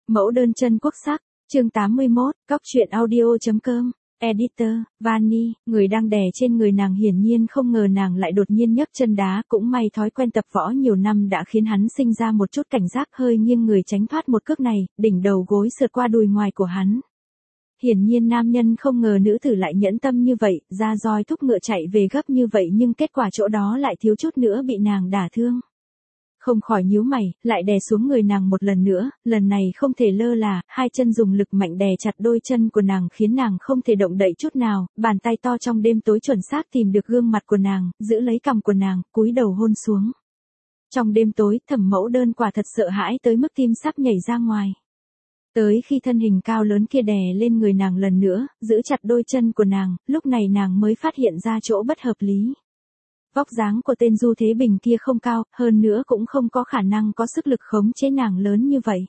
Mẫu đơn chân quốc sắc, chương 81, Cóc truyện audio.com, Editor, Vani, người đang đè trên người nàng hiển nhiên không ngờ nàng lại đột nhiên nhấc chân đá, cũng may thói quen tập võ nhiều năm đã khiến hắn sinh ra một chút cảnh giác, hơi nghiêng người tránh thoát một cước này, đỉnh đầu gối sượt qua đùi ngoài của hắn. Hiển nhiên nam nhân không ngờ nữ tử lại nhẫn tâm như vậy, ra roi thúc ngựa chạy về gấp như vậy nhưng kết quả chỗ đó lại thiếu chút nữa bị nàng đả thương. Không khỏi nhíu mày, lại đè xuống người nàng một lần nữa, lần này không thể lơ là, hai chân dùng lực mạnh đè chặt đôi chân của nàng khiến nàng không thể động đậy chút nào, bàn tay to trong đêm tối chuẩn xác tìm được gương mặt của nàng, giữ lấy cằm của nàng, cúi đầu hôn xuống. Trong đêm tối, Thẩm Mẫu Đơn quả thật sợ hãi tới mức tim sắp nhảy ra ngoài. Tới khi thân hình cao lớn kia đè lên người nàng lần nữa, giữ chặt đôi chân của nàng, lúc này nàng mới phát hiện ra chỗ bất hợp lý. Vóc dáng của tên Du Thế Bình kia không cao, hơn nữa cũng không có khả năng có sức lực khống chế nàng lớn như vậy.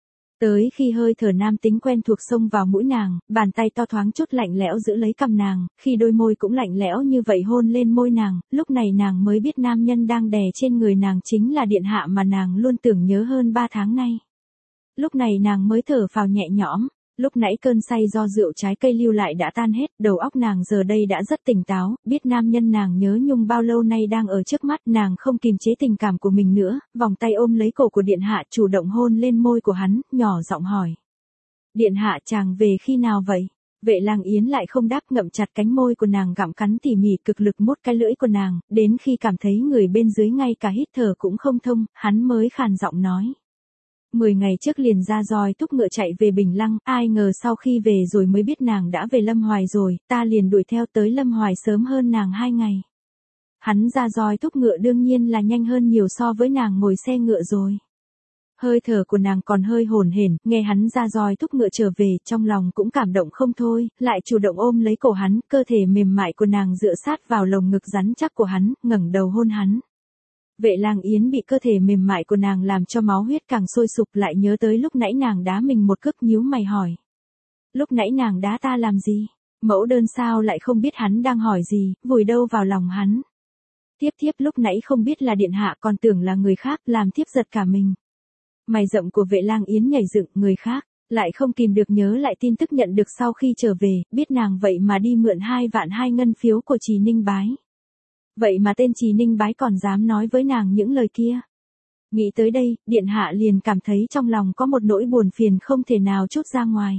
Tới khi hơi thở nam tính quen thuộc xông vào mũi nàng, bàn tay to thoáng chút lạnh lẽo giữ lấy cằm nàng, khi đôi môi cũng lạnh lẽo như vậy hôn lên môi nàng, lúc này nàng mới biết nam nhân đang đè trên người nàng chính là điện hạ mà nàng luôn tưởng nhớ hơn 3 tháng nay. Lúc này nàng mới thở phào nhẹ nhõm. Lúc nãy cơn say do rượu trái cây lưu lại đã tan hết, đầu óc nàng giờ đây đã rất tỉnh táo, biết nam nhân nàng nhớ nhung bao lâu nay đang ở trước mắt, nàng không kìm chế tình cảm của mình nữa, vòng tay ôm lấy cổ của điện hạ chủ động hôn lên môi của hắn, nhỏ giọng hỏi. Điện hạ chàng về khi nào vậy? Vệ Lang Yến lại không đáp, ngậm chặt cánh môi của nàng gặm cắn tỉ mỉ, cực lực mút cái lưỡi của nàng, đến khi cảm thấy người bên dưới ngay cả hít thở cũng không thông, hắn mới khàn giọng nói. 10 ngày trước liền ra roi thúc ngựa chạy về Bình Lăng, ai ngờ sau khi về rồi mới biết nàng đã về Lâm Hoài rồi, ta liền đuổi theo tới Lâm Hoài sớm hơn nàng 2 ngày. Hắn ra roi thúc ngựa đương nhiên là nhanh hơn nhiều so với nàng ngồi xe ngựa rồi. Hơi thở của nàng còn hơi hổn hển, nghe hắn ra roi thúc ngựa trở về, trong lòng cũng cảm động không thôi, lại chủ động ôm lấy cổ hắn, cơ thể mềm mại của nàng dựa sát vào lồng ngực rắn chắc của hắn, ngẩng đầu hôn hắn. Vệ Lang Yến bị cơ thể mềm mại của nàng làm cho máu huyết càng sôi sục, lại nhớ tới lúc nãy nàng đá mình một cước, nhíu mày hỏi. Lúc nãy nàng đá ta làm gì? Mẫu Đơn sao lại không biết hắn đang hỏi gì, vùi đâu vào lòng hắn. Thiếp lúc nãy không biết là điện hạ, còn tưởng là người khác, làm thiếp giật cả mình. Mày rậm của Vệ Lang Yến nhảy dựng, người khác, lại không kìm được nhớ lại tin tức nhận được sau khi trở về, biết nàng vậy mà đi mượn 2 vạn 2 ngân phiếu của Trì Ninh Bái. Vậy mà tên Trì Ninh Bái còn dám nói với nàng những lời kia. Nghĩ tới đây, điện hạ liền cảm thấy trong lòng có một nỗi buồn phiền không thể nào trút ra ngoài.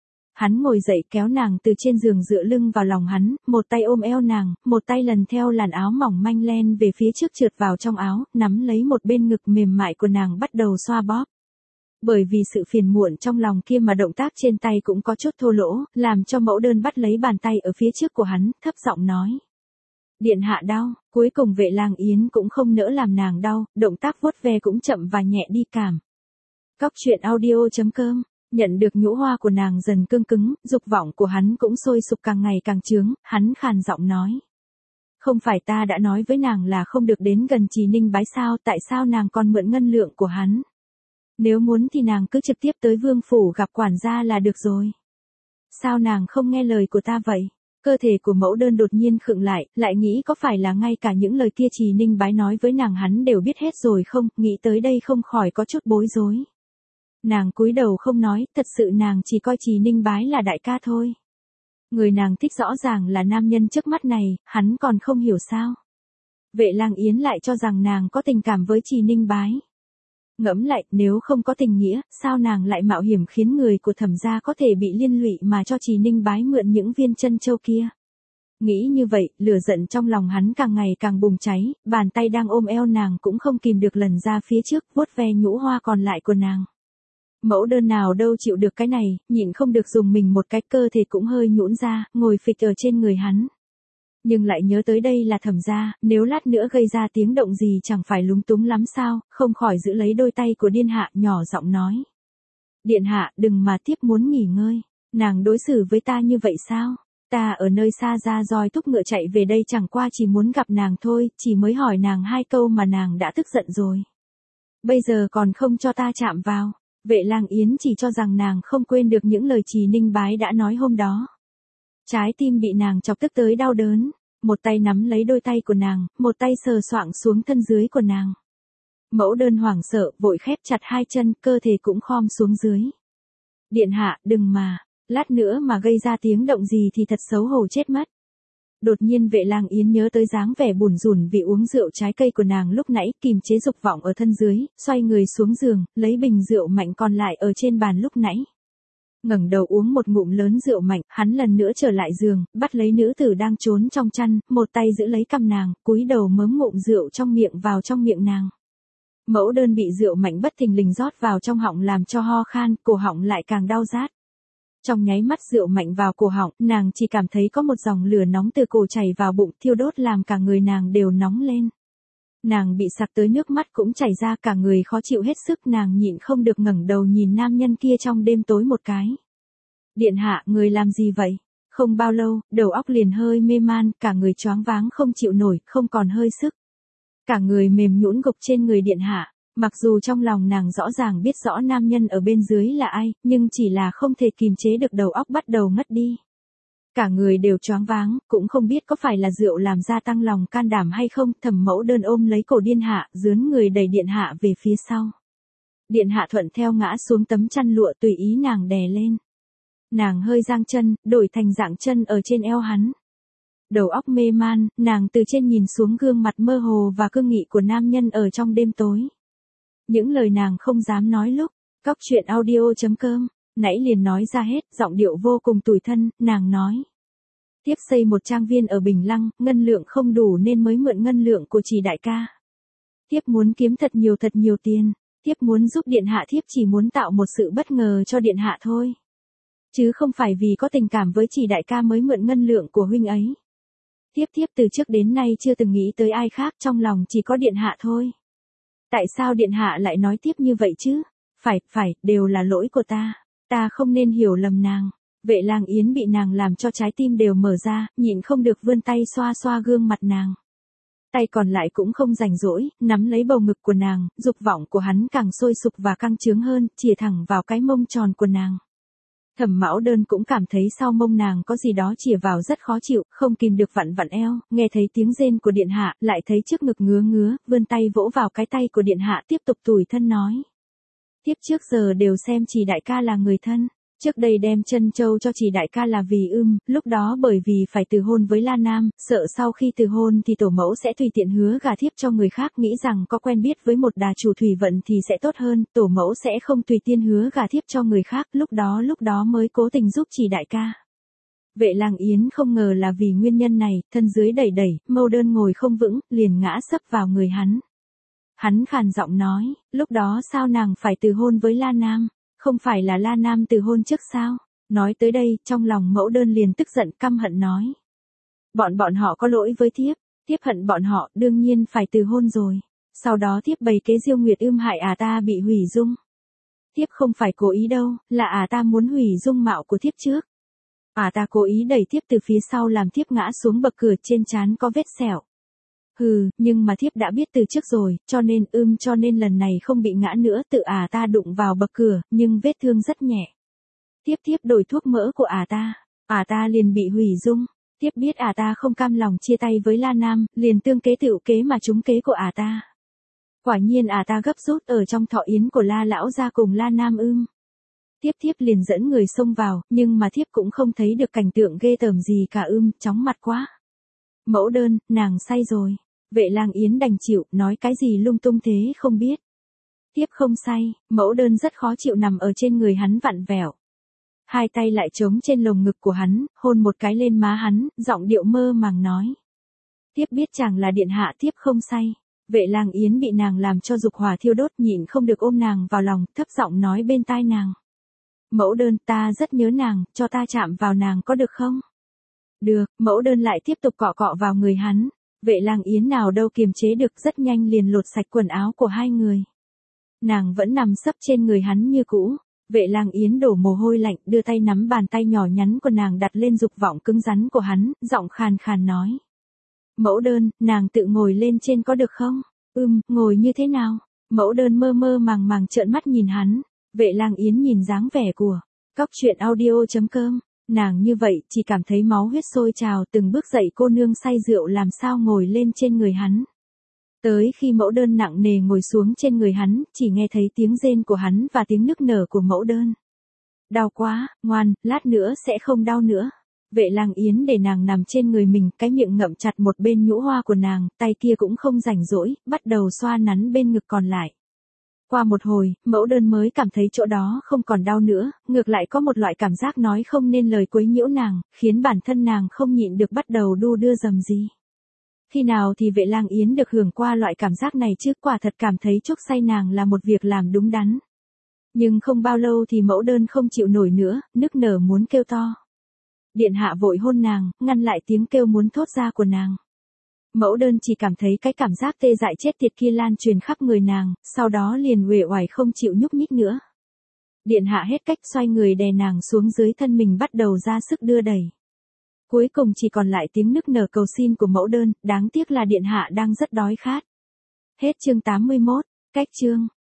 Hắn ngồi dậy kéo nàng từ trên giường dựa lưng vào lòng hắn, một tay ôm eo nàng, một tay lần theo làn áo mỏng manh len về phía trước trượt vào trong áo, nắm lấy một bên ngực mềm mại của nàng bắt đầu xoa bóp. Bởi vì sự phiền muộn trong lòng kia mà động tác trên tay cũng có chút thô lỗ, làm cho Mẫu Đơn bắt lấy bàn tay ở phía trước của hắn, thấp giọng nói. Điện hạ đau, cuối cùng Vệ Lang Yến cũng không nỡ làm nàng đau, động tác vuốt ve cũng chậm và nhẹ đi cảm. Cóc truyện audio.com, nhận được nhũ hoa của nàng dần cương cứng, dục vọng của hắn cũng sôi sục càng ngày càng chướng, hắn khàn giọng nói. Không phải ta đã nói với nàng là không được đến gần Trì Ninh Bái sao, tại sao nàng còn mượn ngân lượng của hắn? Nếu muốn thì nàng cứ trực tiếp tới vương phủ gặp quản gia là được rồi. Sao nàng không nghe lời của ta vậy? Cơ thể của Mẫu Đơn đột nhiên khựng lại nghĩ có phải là ngay cả những lời kia Trì Ninh Bái nói với nàng hắn đều biết hết rồi không, nghĩ tới đây không khỏi có chút bối rối. Nàng cúi đầu không nói, thật sự nàng chỉ coi Trì Ninh Bái là đại ca thôi. Người nàng thích rõ ràng là nam nhân trước mắt này, hắn còn không hiểu sao. Vệ Lang Yến lại cho rằng nàng có tình cảm với Trì Ninh Bái. Ngẫm lại, nếu không có tình nghĩa, sao nàng lại mạo hiểm khiến người của Thẩm gia có thể bị liên lụy mà cho Trì Ninh Bái mượn những viên chân châu kia. Nghĩ như vậy, lửa giận trong lòng hắn càng ngày càng bùng cháy, bàn tay đang ôm eo nàng cũng không kìm được lần ra phía trước, vuốt ve nhũ hoa còn lại của nàng. Mẫu Đơn nào đâu chịu được cái này, nhịn không được dùng mình một cái, cơ thể cũng hơi nhũn ra, ngồi phịch ở trên người hắn. Nhưng lại nhớ tới đây là Thẩm gia, nếu lát nữa gây ra tiếng động gì chẳng phải lúng túng lắm sao, không khỏi giữ lấy đôi tay của điện hạ, nhỏ giọng nói. Điện hạ, đừng mà tiếp muốn nghỉ ngơi, nàng đối xử với ta như vậy sao? Ta ở nơi xa ra roi thúc ngựa chạy về đây chẳng qua chỉ muốn gặp nàng thôi, chỉ mới hỏi nàng 2 câu mà nàng đã tức giận rồi. Bây giờ còn không cho ta chạm vào. Vệ Lang Yến chỉ cho rằng nàng không quên được những lời Trì Ninh Bái đã nói hôm đó. Trái tim bị nàng chọc tức tới đau đớn, một tay nắm lấy đôi tay của nàng, một tay sờ soạng xuống thân dưới của nàng. Mẫu Đơn hoảng sợ, vội khép chặt 2 chân, cơ thể cũng khom xuống dưới. Điện hạ, đừng mà, lát nữa mà gây ra tiếng động gì thì thật xấu hổ chết mất. Đột nhiên Vệ Lang Yến nhớ tới dáng vẻ buồn rủn vì uống rượu trái cây của nàng lúc nãy, kìm chế dục vọng ở thân dưới, xoay người xuống giường, lấy bình rượu mạnh còn lại ở trên bàn lúc nãy. Ngẩng đầu uống một ngụm lớn rượu mạnh, hắn lần nữa trở lại giường, bắt lấy nữ tử đang trốn trong chăn, một tay giữ lấy cằm nàng, cúi đầu mớm ngụm rượu trong miệng vào trong miệng nàng. Mẫu Đơn bị rượu mạnh bất thình lình rót vào trong họng làm cho ho khan, cổ họng lại càng đau rát. Trong nháy mắt rượu mạnh vào cổ họng, nàng chỉ cảm thấy có một dòng lửa nóng từ cổ chảy vào bụng, thiêu đốt làm cả người nàng đều nóng lên. Nàng bị sặc tới nước mắt cũng chảy ra, cả người khó chịu hết sức, nàng nhịn không được ngẩng đầu nhìn nam nhân kia trong đêm tối một cái. Điện hạ, người làm gì vậy? Không bao lâu, đầu óc liền hơi mê man, cả người choáng váng không chịu nổi, không còn hơi sức. Cả người mềm nhũn gục trên người điện hạ. Mặc dù trong lòng nàng rõ ràng biết rõ nam nhân ở bên dưới là ai, nhưng chỉ là không thể kìm chế được, đầu óc bắt đầu ngất đi. Cả người đều choáng váng, cũng không biết có phải là rượu làm gia tăng lòng can đảm hay không. Thẩm Mẫu Đơn ôm lấy cổ điện hạ, dướn người đẩy điện hạ về phía sau. Điện hạ thuận theo ngã xuống tấm chăn lụa tùy ý nàng đè lên. Nàng hơi giang chân, đổi thành dạng chân ở trên eo hắn. Đầu óc mê man, nàng từ trên nhìn xuống gương mặt mơ hồ và cương nghị của nam nhân ở trong đêm tối. Những lời nàng không dám nói lúc, Cóc Truyện Audio.com, nãy liền nói ra hết, giọng điệu vô cùng tủi thân, nàng nói. Thiếp xây một trang viên ở Bình Lăng, ngân lượng không đủ nên mới mượn ngân lượng của Trì đại ca. Thiếp muốn kiếm thật nhiều tiền, thiếp muốn giúp điện hạ, thiếp chỉ muốn tạo một sự bất ngờ cho điện hạ thôi. Chứ không phải vì có tình cảm với Trì đại ca mới mượn ngân lượng của huynh ấy. Thiếp từ trước đến nay chưa từng nghĩ tới ai khác, trong lòng chỉ có điện hạ thôi. Tại sao điện hạ lại nói tiếp như vậy chứ? Phải, đều là lỗi của ta không nên hiểu lầm nàng. Vệ Lang Yến bị nàng làm cho trái tim đều mở ra, nhịn không được vươn tay xoa xoa gương mặt nàng. Tay còn lại cũng không rảnh rỗi, nắm lấy bầu ngực của nàng, dục vọng của hắn càng sôi sục và căng trướng hơn, chìa thẳng vào cái mông tròn của nàng. Thẩm Mẫu Đơn cũng cảm thấy sau mông nàng có gì đó chìa vào rất khó chịu, không kìm được vặn vặn eo, nghe thấy tiếng rên của điện hạ, lại thấy trước ngực ngứa, vươn tay vỗ vào cái tay của điện hạ, tiếp tục tủi thân nói. Tiếp trước giờ đều xem Trì đại ca là người thân, trước đây đem trân châu cho Trì đại ca là vì lúc đó bởi vì phải từ hôn với La Nam, sợ sau khi từ hôn thì tổ mẫu sẽ tùy tiện hứa gả thiếp cho người khác, nghĩ rằng có quen biết với một đà chủ thủy vận thì sẽ tốt hơn, tổ mẫu sẽ không tùy tiên hứa gả thiếp cho người khác, lúc đó mới cố tình giúp Trì đại ca. Vệ Lang Yến không ngờ là vì nguyên nhân này, thân dưới đẩy, Mẫu Đơn ngồi không vững, liền ngã sấp vào người hắn. Hắn khàn giọng nói, lúc đó sao nàng phải từ hôn với La Nam, không phải là La Nam từ hôn trước sao? Nói tới đây, trong lòng Mẫu Đơn liền tức giận căm hận nói. Bọn họ có lỗi với thiếp hận bọn họ, đương nhiên phải từ hôn rồi. Sau đó thiếp bày kế Diêu Nguyệt hại ta bị hủy dung. Thiếp không phải cố ý đâu, là ta muốn hủy dung mạo của thiếp trước. Ta cố ý đẩy thiếp từ phía sau làm thiếp ngã xuống bậc cửa, trên trán có vết sẹo. Nhưng mà thiếp đã biết từ trước rồi, cho nên lần này không bị ngã nữa, tự ta đụng vào bậc cửa, nhưng vết thương rất nhẹ. Thiếp đổi thuốc mỡ của ta liền bị hủy dung. Thiếp biết ta không cam lòng chia tay với La Nam, liền tương kế tựu kế mà trúng kế của ta. Quả nhiên ta gấp rút ở trong thọ yến của La lão gia cùng La Nam Thiếp liền dẫn người xông vào, nhưng mà thiếp cũng không thấy được cảnh tượng ghê tởm gì cả, chóng mặt quá. Mẫu Đơn, nàng say rồi. Vệ Lang Yến đành chịu, nói cái gì lung tung thế không biết. Thiếp không say. Mẫu Đơn rất khó chịu nằm ở trên người hắn vặn vẹo. Hai tay lại trống trên lồng ngực của hắn, hôn một cái lên má hắn, giọng điệu mơ màng nói. Thiếp biết chàng là điện hạ, thiếp không say. Vệ Lang Yến bị nàng làm cho dục hỏa thiêu đốt, nhịn không được ôm nàng vào lòng, thấp giọng nói bên tai nàng. Mẫu Đơn, ta rất nhớ nàng, cho ta chạm vào nàng có được không? Được. Mẫu Đơn lại tiếp tục cọ cọ vào người hắn. Vệ Lang Yến nào đâu kiềm chế được, rất nhanh liền lột sạch quần áo của hai người. Nàng vẫn nằm sấp trên người hắn như cũ. Vệ Lang Yến đổ mồ hôi lạnh, đưa tay nắm bàn tay nhỏ nhắn của nàng đặt lên dục vọng cứng rắn của hắn, giọng khàn khàn nói. Mẫu Đơn, nàng tự ngồi lên trên có được không? Ngồi như thế nào? Mẫu Đơn mơ mơ màng trợn mắt nhìn hắn. Vệ Lang Yến nhìn dáng vẻ của Cóc Truyện Audio.com, nàng như vậy chỉ cảm thấy máu huyết sôi trào, từng bước dậy cô nương say rượu làm sao ngồi lên trên người hắn. Tới khi Mẫu Đơn nặng nề ngồi xuống trên người hắn, chỉ nghe thấy tiếng rên của hắn và tiếng nức nở của Mẫu Đơn. Đau quá, ngoan, lát nữa sẽ không đau nữa. Vệ Lang Yến để nàng nằm trên người mình, cái miệng ngậm chặt một bên nhũ hoa của nàng, tay kia cũng không rảnh rỗi, bắt đầu xoa nắn bên ngực còn lại. Qua một hồi, Mẫu Đơn mới cảm thấy chỗ đó không còn đau nữa, ngược lại có một loại cảm giác nói không nên lời quấy nhiễu nàng, khiến bản thân nàng không nhịn được bắt đầu đu đưa rầm rì. Khi nào thì Vệ Lang Yến được hưởng qua loại cảm giác này chứ, quả thật cảm thấy chuốc say nàng là một việc làm đúng đắn. Nhưng không bao lâu thì Mẫu Đơn không chịu nổi nữa, nức nở muốn kêu to. Điện hạ vội hôn nàng, ngăn lại tiếng kêu muốn thốt ra của nàng. Mẫu Đơn chỉ cảm thấy cái cảm giác tê dại chết tiệt kia lan truyền khắp người nàng, sau đó liền uể oải không chịu nhúc nhích nữa. Điện hạ hết cách xoay người đè nàng xuống dưới thân mình, bắt đầu ra sức đưa đẩy. Cuối cùng chỉ còn lại tiếng nức nở cầu xin của Mẫu Đơn, đáng tiếc là điện hạ đang rất đói khát. Hết chương 81, cách chương.